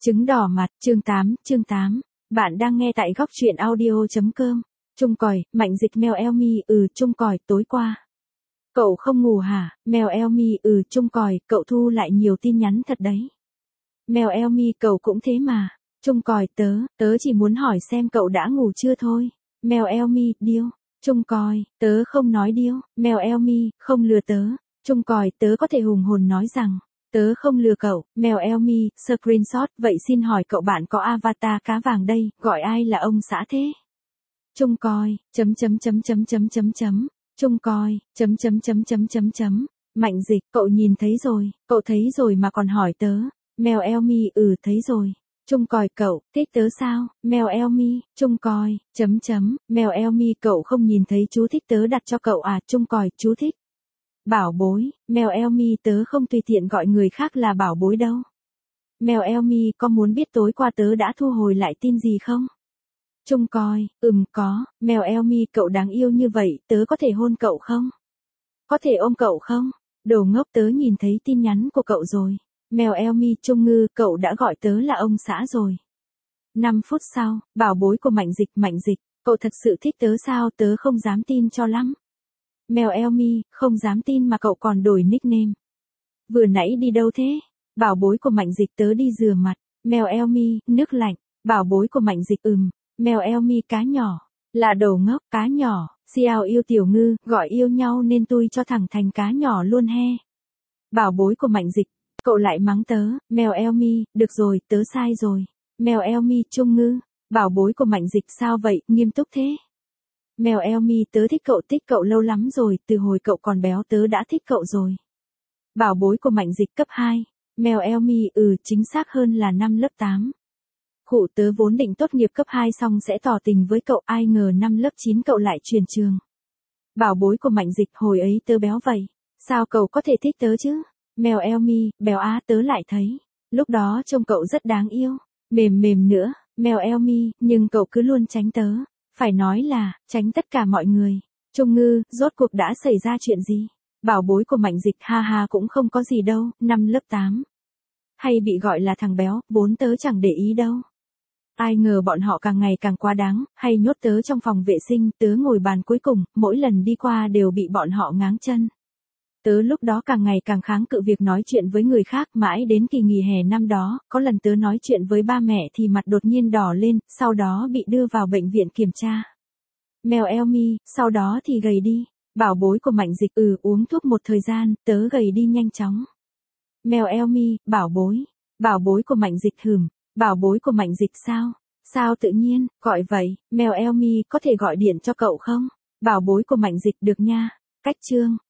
Trứng đỏ mặt, chương 8. Bạn đang nghe tại góc truyện audio.com. Chung còi, Mạnh Dịch mèo Elmi, chung còi, tối qua. Cậu không ngủ hả? Mèo Elmi, chung còi, cậu thu lại nhiều tin nhắn thật đấy. Mèo Elmi, cậu cũng thế mà. Chung còi, tớ chỉ muốn hỏi xem cậu đã ngủ chưa thôi. Mèo Elmi, điêu. Chung còi, tớ không nói điêu. Mèo Elmi, không lừa tớ. Chung còi, tớ có thể hùng hồn nói rằng. Tớ không lừa cậu. Mèo Elmi, screenshot, vậy xin hỏi cậu bạn có avatar cá vàng đây, gọi ai là ông xã thế? Chung còi, chung còi, Mạnh Dịch, cậu nhìn thấy rồi, cậu thấy rồi mà còn hỏi tớ. Mèo Elmi, thấy rồi. Chung còi, cậu, thích tớ sao? Mèo Elmi, chung còi, Mèo Elmi, cậu không nhìn thấy chú thích tớ đặt cho cậu à? Chung còi, chú thích. Bảo bối, mèo Elmi, tớ không tùy tiện gọi người khác là bảo bối đâu. Mèo Elmi, có muốn biết tối qua tớ đã thu hồi lại tin gì không? Chung còi, có. Mèo Elmi, cậu đáng yêu như vậy, tớ có thể hôn cậu không? Có thể ôm cậu không? Đồ ngốc, tớ nhìn thấy tin nhắn của cậu rồi. Mèo Elmi, Chung Ngư, cậu đã gọi tớ là ông xã rồi. 5 phút sau, bảo bối của Mạnh Dịch, cậu thật sự thích tớ sao? Tớ không dám tin cho lắm. Mèo Elmi, không dám tin mà cậu còn đổi nickname. Vừa nãy đi đâu thế? Bảo bối của Mạnh Dịch, tớ đi rửa mặt. Mèo Elmi, nước lạnh. Bảo bối của Mạnh Dịch, Mèo Elmi, cá nhỏ. Là đồ ngốc, cá nhỏ. Xiao yêu tiểu ngư, gọi yêu nhau nên tui cho thẳng thành cá nhỏ luôn he. Bảo bối của Mạnh Dịch, cậu lại mắng tớ. Mèo Elmi, được rồi, tớ sai rồi. Mèo Elmi, Chung Ngư. Bảo bối của Mạnh Dịch, sao vậy, nghiêm túc thế? Mèo Elmi, tớ thích cậu lâu lắm rồi, từ hồi cậu còn béo tớ đã thích cậu rồi. Bảo bối của Mạnh Dịch, cấp 2. Mèo Elmi, chính xác hơn là năm lớp 8. Khụ, tớ vốn định tốt nghiệp cấp 2 xong sẽ tỏ tình với cậu, ai ngờ năm lớp 9 cậu lại chuyển trường. Bảo bối của Mạnh Dịch, hồi ấy tớ béo vậy, sao cậu có thể thích tớ chứ? Mèo Elmi, béo á, tớ lại thấy. Lúc đó trông cậu rất đáng yêu, mềm nữa. Mèo Elmi, nhưng cậu cứ luôn tránh tớ. Phải nói là, tránh tất cả mọi người. Chung Ngư, rốt cuộc đã xảy ra chuyện gì? Bảo bối của Mạnh Dịch, ha cũng không có gì đâu, năm lớp 8. Hay bị gọi là thằng béo, vốn tớ chẳng để ý đâu. Ai ngờ bọn họ càng ngày càng quá đáng, hay nhốt tớ trong phòng vệ sinh, tớ ngồi bàn cuối cùng, mỗi lần đi qua đều bị bọn họ ngáng chân. Tớ lúc đó càng ngày càng kháng cự việc nói chuyện với người khác, mãi đến kỳ nghỉ hè năm đó, có lần tớ nói chuyện với ba mẹ thì mặt đột nhiên đỏ lên, sau đó bị đưa vào bệnh viện kiểm tra. Mèo Elmi, sau đó thì gầy đi. Bảo bối của Mạnh Dịch, uống thuốc một thời gian, tớ gầy đi nhanh chóng. Mèo Elmi, bảo bối của Mạnh Dịch, bảo bối của Mạnh Dịch sao tự nhiên, gọi vậy. Mèo Elmi, có thể gọi điện cho cậu không? Bảo bối của Mạnh Dịch, được nha. Cách chương.